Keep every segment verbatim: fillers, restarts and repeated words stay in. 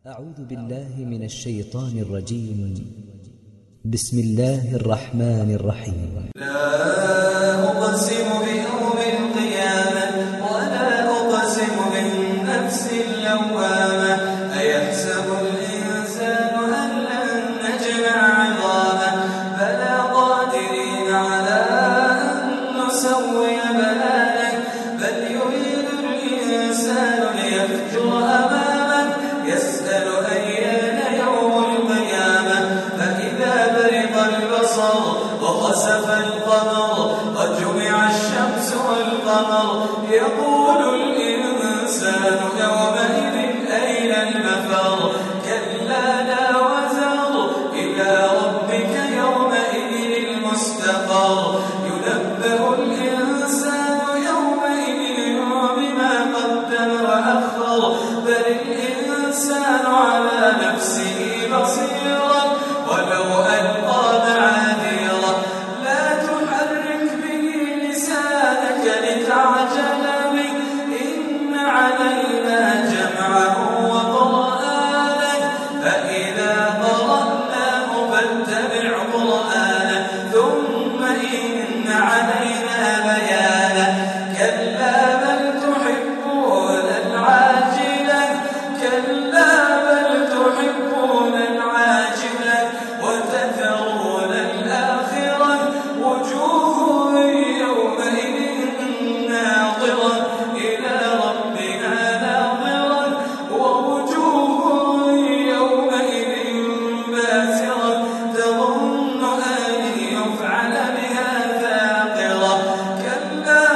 أعوذ بالله من الشيطان الرجيم. بسم الله الرحمن الرحيم. لا أقسم بيوم القيامة ولا أقسم بالنفس اللوامة أيحسب الإنسان أن لن نجمع عظامه بلى قادرين على أن نسوي بنانه بل يريد الإنسان ليفجر أمامه يسأل أيان يوم القيامة فإذا برق البصر وخسف القمر وجمع الشمس والقمر يقول الإنسان يومئذ أين المفر كلا لا وزر إلى ربك يومئذ المستقر ينبأ الإنسان يومئذ بما قدم وأخر بل الإنسان على نفسه بصيرا ولو ألقى معاذيره لا تحرك به لسانك لتعجل به إن علينا جمعه وقرآنه فإذا قرأناه فاتبع قرآنه ثم إن علينا بيانه كلا بل تحبون العاجلة كلا بل تحبون العاجلة وتذرون الآخرة وجوه يومئذ ناظرة إلى ربها ناظرة ووجوه يومئذ باسرة تظن أن يفعل بها فاقرة كلا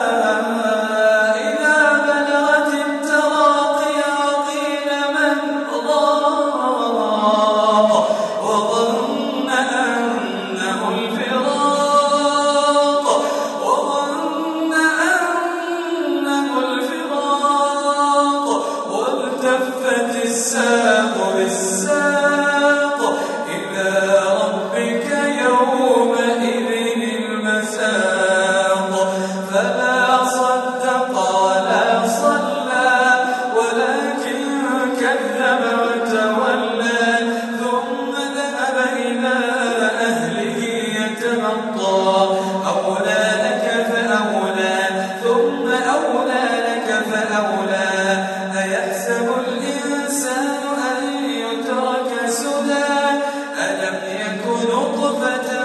إذا بلغت التراقي وقيل من راق وظن أنه الفراق وظن أنه الفراق والتفت الساق بالساق إلى ربك يومئذ المساق فلا صدق ولا صلى ولكن كذب وتولى ثم ذهب إلى أهله يتمطى أولى لك فأولى ثم أولى لك فأولى أيحسب الإنسان أن يترك سدى ألم يك نطفة